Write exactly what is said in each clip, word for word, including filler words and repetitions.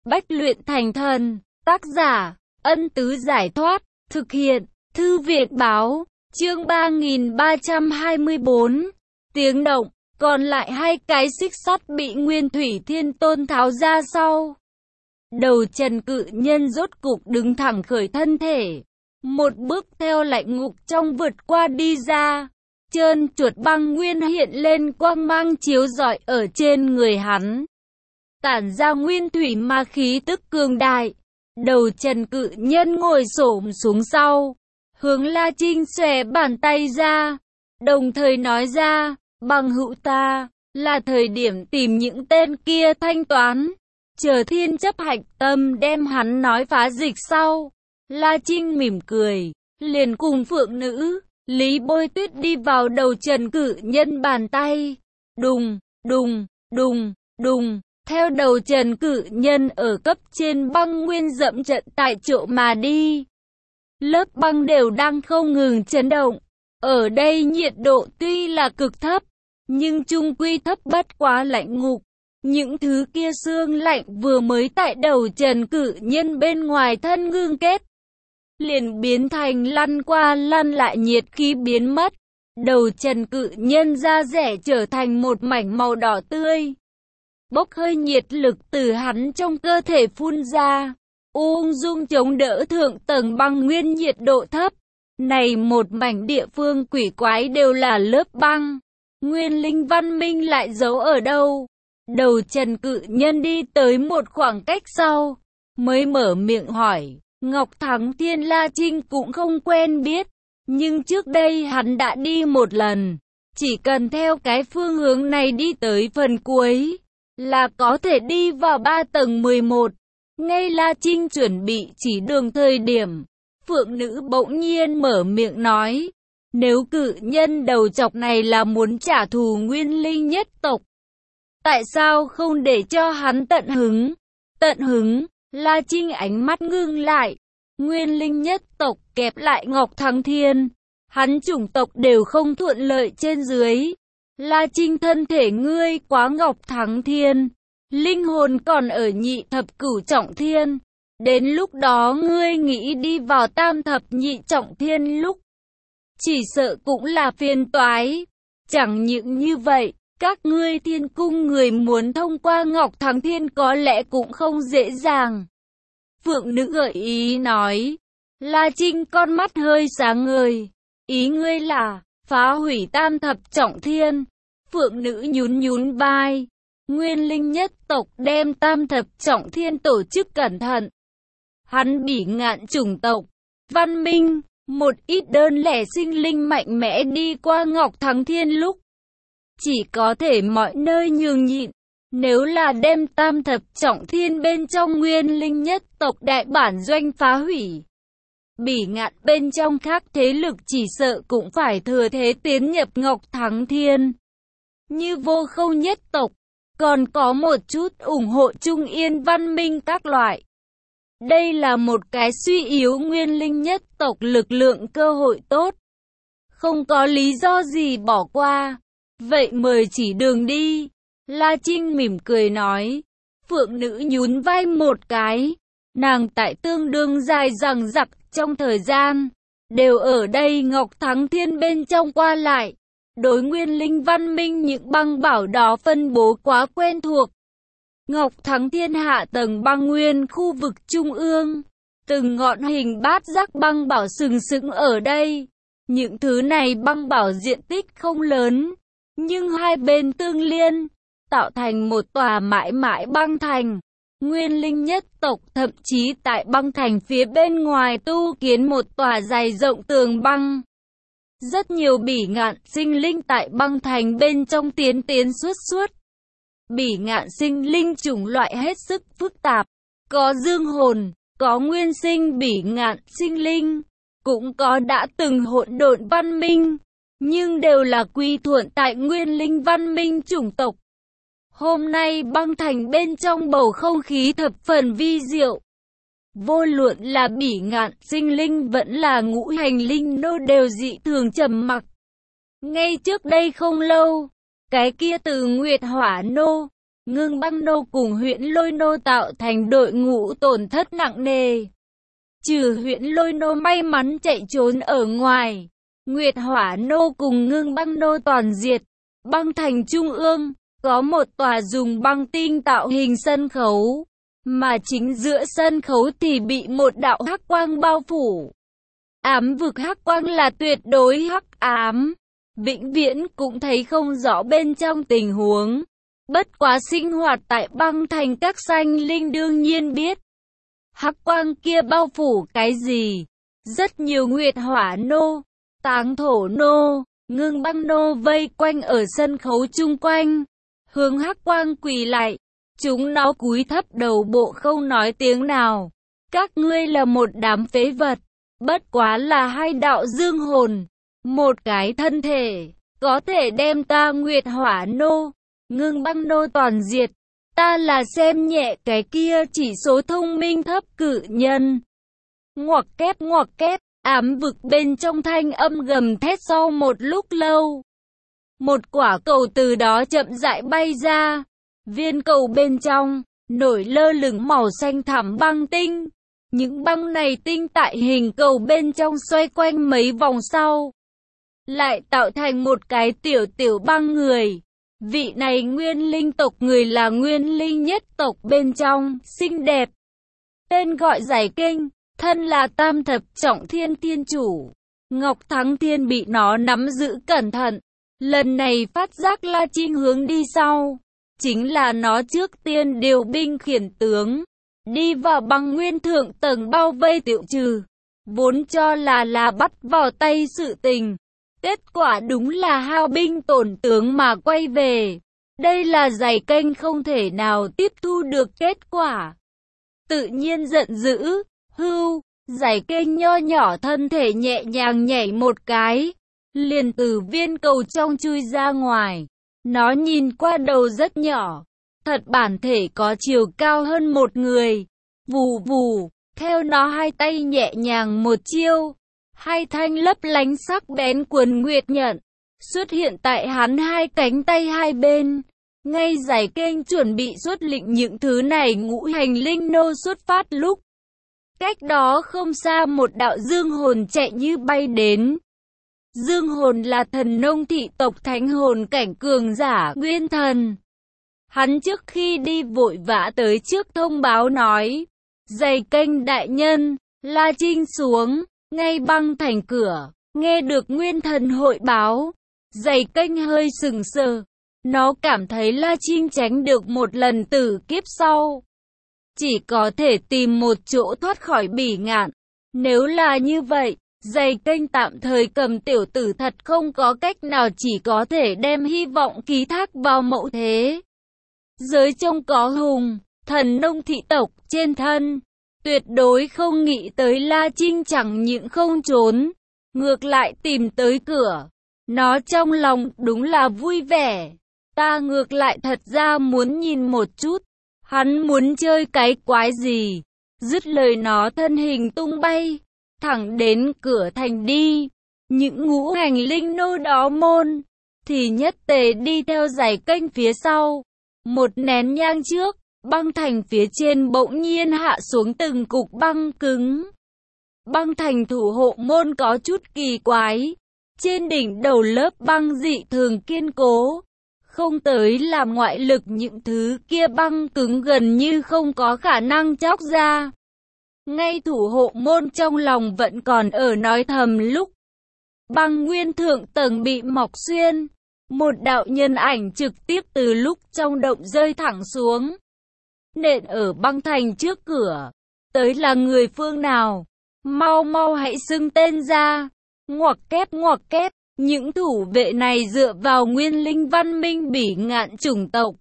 Bách luyện thành thần. Tác giả, Ân Tứ Giải Thoát. Thực hiện, Thư viện báo. Chương ba nghìn ba trăm hai mươi bốn. Tiếng động. Còn lại hai cái xích sắt bị Nguyên Thủy Thiên Tôn tháo ra sau. Đầu Trần Cự Nhân rốt cục đứng thẳng khởi thân thể. Một bước theo lạnh ngục trong vượt qua đi ra. Trơn chuột băng nguyên hiện lên quang mang chiếu rọi ở trên người hắn. Tản ra nguyên thủy ma khí tức cường đại. Đầu Trần Cự Nhân ngồi xổm xuống sau. Hướng La Trinh xòe bàn tay ra. Đồng thời nói ra, bằng hữu ta, là thời điểm tìm những tên kia thanh toán. Chờ thiên chấp hạch tâm đem hắn nói phá dịch sau. La Trinh mỉm cười, liền cùng phượng nữ, Lý Bôi Tuyết đi vào đầu Trần Cự Nhân bàn tay. Đùng, đùng, đùng, đùng, theo đầu Trần Cự Nhân ở cấp trên băng nguyên dẫm trận tại chỗ mà đi. Lớp băng đều đang không ngừng chấn động. Ở đây nhiệt độ tuy là cực thấp, nhưng chung quy thấp bất quá lạnh ngục. Những thứ kia xương lạnh vừa mới tại đầu Trần Cự Nhân bên ngoài thân ngưng kết, liền biến thành lăn qua lăn lại nhiệt khí biến mất. Đầu Trần Cự Nhân da rẻ trở thành một mảnh màu đỏ tươi. Bốc hơi nhiệt lực từ hắn trong cơ thể phun ra, ung dung chống đỡ thượng tầng băng nguyên nhiệt độ thấp. Này một mảnh địa phương quỷ quái đều là lớp băng. Nguyên linh văn minh lại giấu ở đâu? Đầu Trần Cự Nhân đi tới một khoảng cách sau, mới mở miệng hỏi. Ngọc Thắng Thiên La Trinh cũng không quen biết, nhưng trước đây hắn đã đi một lần. Chỉ cần theo cái phương hướng này đi tới phần cuối, là có thể đi vào ba tầng mười một. Ngay La Trinh chuẩn bị chỉ đường thời điểm, phượng nữ bỗng nhiên mở miệng nói. Nếu cự nhân đầu chọc này là muốn trả thù nguyên linh nhất tộc, tại sao không để cho hắn tận hứng? Tận hứng, La Trinh ánh mắt ngưng lại. Nguyên linh nhất tộc kẹp lại Ngọc Thắng Thiên, hắn chủng tộc đều không thuận lợi trên dưới. La Trinh thân thể ngươi quá Ngọc Thắng Thiên, linh hồn còn ở nhị thập cửu trọng thiên. Đến lúc đó ngươi nghĩ đi vào tam thập nhị trọng thiên lúc, chỉ sợ cũng là phiền toái. Chẳng những như vậy, các ngươi thiên cung người muốn thông qua Ngọc Thắng Thiên có lẽ cũng không dễ dàng. Phượng nữ gợi ý nói. La Trinh con mắt hơi sáng ngời. Ý ngươi là phá hủy tam thập trọng thiên? Phượng nữ nhún nhún vai. Nguyên linh nhất tộc đem tam thập trọng thiên tổ chức cẩn thận. Hắn bỉ ngạn chủng tộc, văn minh, một ít đơn lẻ sinh linh mạnh mẽ đi qua Ngọc Thắng Thiên lúc, chỉ có thể mọi nơi nhường nhịn. Nếu là đem tam thập trọng thiên bên trong nguyên linh nhất tộc đại bản doanh phá hủy, bỉ ngạn bên trong các thế lực chỉ sợ cũng phải thừa thế tiến nhập Ngọc Thắng Thiên. Như Vô Khâu nhất tộc, còn có một chút ủng hộ Trung Yên văn minh các loại. Đây là một cái suy yếu nguyên linh nhất tộc lực lượng cơ hội tốt. Không có lý do gì bỏ qua. Vậy mời chỉ đường đi. La Trinh mỉm cười nói. Phượng nữ nhún vai một cái. Nàng tại tương đương dài dằng dặc trong thời gian, đều ở đây Ngọc Thắng Thiên bên trong qua lại. Đối nguyên linh văn minh những băng bảo đó phân bố quá quen thuộc. Ngọc Thắng Thiên hạ tầng băng nguyên khu vực trung ương, từng ngọn hình bát giác băng bảo sừng sững ở đây. Những thứ này băng bảo diện tích không lớn, nhưng hai bên tương liên, tạo thành một tòa mãi mãi băng thành. Nguyên linh nhất tộc thậm chí tại băng thành phía bên ngoài tu kiến một tòa dày rộng tường băng. Rất nhiều bỉ ngạn sinh linh tại băng thành bên trong tiến tiến suốt suốt. Bỉ ngạn sinh linh chủng loại hết sức phức tạp, có dương hồn, có nguyên sinh bỉ ngạn sinh linh, cũng có đã từng hỗn độn văn minh, nhưng đều là quy thuận tại nguyên linh văn minh chủng tộc. Hôm nay băng thành bên trong bầu không khí thập phần vi diệu. Vô luận là bỉ ngạn sinh linh vẫn là ngũ hành linh nô đều dị thường trầm mặc. Ngay trước đây không lâu, cái kia từ Nguyệt Hỏa nô, Ngưng Băng Nô cùng Huyễn Lôi Nô tạo thành đội ngũ tổn thất nặng nề. Trừ Huyễn Lôi Nô may mắn chạy trốn ở ngoài, Nguyệt Hỏa Nô cùng Ngưng Băng Nô toàn diệt. Băng thành trung ương, có một tòa dùng băng tinh tạo hình sân khấu, mà chính giữa sân khấu thì bị một đạo hắc quang bao phủ. Ám vực hắc quang là tuyệt đối hắc ám, vĩnh viễn cũng thấy không rõ bên trong tình huống. Bất quá sinh hoạt tại băng thành các sanh linh đương nhiên biết. Hắc quang kia bao phủ cái gì? Rất nhiều Nguyệt Hỏa Nô, Táng Thổ Nô, Ngưng Băng Nô vây quanh ở sân khấu chung quanh, hướng hắc quang quỳ lại. Chúng nó cúi thấp đầu bộ không nói tiếng nào. Các ngươi là một đám phế vật, bất quá là hai đạo dương hồn, một cái thân thể, có thể đem ta Nguyệt Hỏa Nô, Ngưng Băng Nô toàn diệt. Ta là xem nhẹ cái kia chỉ số thông minh thấp cử nhân. Ngoặc kép ngoặc kép, ám vực bên trong thanh âm gầm thét sau một lúc lâu. Một quả cầu từ đó chậm rãi bay ra. Viên cầu bên trong, nổi lơ lửng màu xanh thẳm băng tinh. Những băng này tinh tại hình cầu bên trong xoay quanh mấy vòng sau, lại tạo thành một cái tiểu tiểu băng người. Vị này nguyên linh tộc người là nguyên linh nhất tộc bên trong, xinh đẹp. Tên gọi Giải Kinh, thân là tam thập trọng thiên thiên chủ. Ngọc Thắng Thiên bị nó nắm giữ cẩn thận. Lần này phát giác La Trinh hướng đi sau, chính là nó trước tiên điều binh khiển tướng, đi vào băng nguyên thượng tầng bao vây tiêu trừ. Vốn cho là là bắt vào tay sự tình. Kết quả đúng là hao binh tổn tướng mà quay về. Đây là Giải Kênh không thể nào tiếp thu được kết quả. Tự nhiên giận dữ, hưu, Giải Kênh nho nhỏ thân thể nhẹ nhàng nhảy một cái, liền từ viên cầu trong chui ra ngoài. Nó nhìn qua đầu rất nhỏ, thật bản thể có chiều cao hơn một người. Vù vù, theo nó hai tay nhẹ nhàng một chiêu. Hai thanh lấp lánh sắc bén quần nguyệt nhận xuất hiện tại hắn hai cánh tay hai bên. Ngay Giải Kênh chuẩn bị xuất lĩnh những thứ này ngũ hành linh nô xuất phát lúc, cách đó không xa một đạo dương hồn chạy như bay đến. Dương hồn là thần nông thị tộc thánh hồn cảnh cường giả nguyên thần. Hắn trước khi đi vội vã tới trước thông báo nói: Giải Kênh đại nhân, La Trinh xuống. Ngay băng thành cửa, nghe được nguyên thần hội báo, Giải Kênh hơi sừng sờ. Nó cảm thấy La Trinh tránh được một lần tử kiếp sau, chỉ có thể tìm một chỗ thoát khỏi bỉ ngạn. Nếu là như vậy, Giải Kênh tạm thời cầm tiểu tử thật không có cách nào, chỉ có thể đem hy vọng ký thác vào mậu thế. Giới trông có hùng, thần nông thị tộc trên thân. Tuyệt đối không nghĩ tới La Trinh chẳng những không trốn, ngược lại tìm tới cửa. Nó trong lòng đúng là vui vẻ. Ta ngược lại thật ra muốn nhìn một chút, hắn muốn chơi cái quái gì. Dứt lời nó thân hình tung bay, thẳng đến cửa thành đi. Những ngũ hành linh nô đó môn, thì nhất tề đi theo Giải Kênh phía sau. Một nén nhang trước, băng thành phía trên bỗng nhiên hạ xuống từng cục băng cứng. Băng thành thủ hộ môn có chút kỳ quái. Trên đỉnh đầu lớp băng dị thường kiên cố. Không tới làm ngoại lực, những thứ kia băng cứng gần như không có khả năng chóc ra. Ngay thủ hộ môn trong lòng vẫn còn ở nói thầm lúc băng nguyên thượng tầng bị mọc xuyên. Một đạo nhân ảnh trực tiếp từ lúc trong động rơi thẳng xuống, nện ở băng thành trước cửa. Tới là người phương nào? Mau mau hãy xưng tên ra. Ngoặc kép ngoặc kép. Những thủ vệ này dựa vào nguyên linh văn minh bỉ ngạn chủng tộc.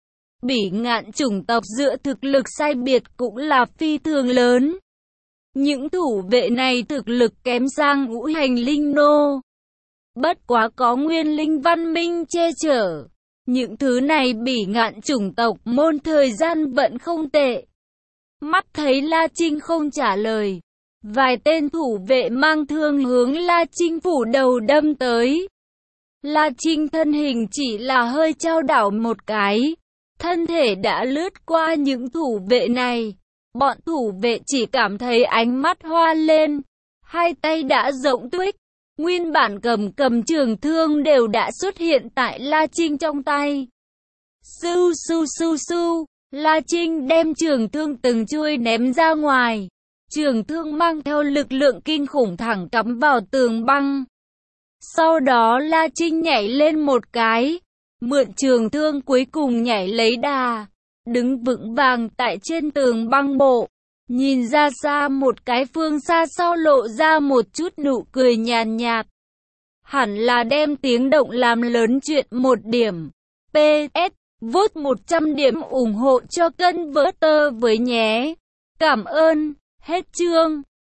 Bỉ ngạn chủng tộc dựa thực lực sai biệt cũng là phi thường lớn. Những thủ vệ này thực lực kém sang ngũ hành linh nô. Bất quá có nguyên linh văn minh che chở. Những thứ này bỉ ngạn chủng tộc môn thời gian vẫn không tệ. Mắt thấy La Trinh không trả lời, vài tên thủ vệ mang thương hướng La Trinh phủ đầu đâm tới. La Trinh thân hình chỉ là hơi chao đảo một cái, thân thể đã lướt qua những thủ vệ này. Bọn thủ vệ chỉ cảm thấy ánh mắt hoa lên, hai tay đã rộng tuếch, nguyên bản cầm cầm trường thương đều đã xuất hiện tại La Trinh trong tay. Sưu sưu sưu sưu, La Trinh đem trường thương từng chuôi ném ra ngoài. Trường thương mang theo lực lượng kinh khủng thẳng cắm vào tường băng. Sau đó La Trinh nhảy lên một cái, mượn trường thương cuối cùng nhảy lấy đà, đứng vững vàng tại trên tường băng bộ. Nhìn ra xa một cái phương xa sau lộ ra một chút nụ cười nhàn nhạt. Hẳn là đem tiếng động làm lớn chuyện một điểm. pê ét Vote một trăm điểm ủng hộ cho kênh Vỡ Tơ với nhé. Cảm ơn. Hết chương.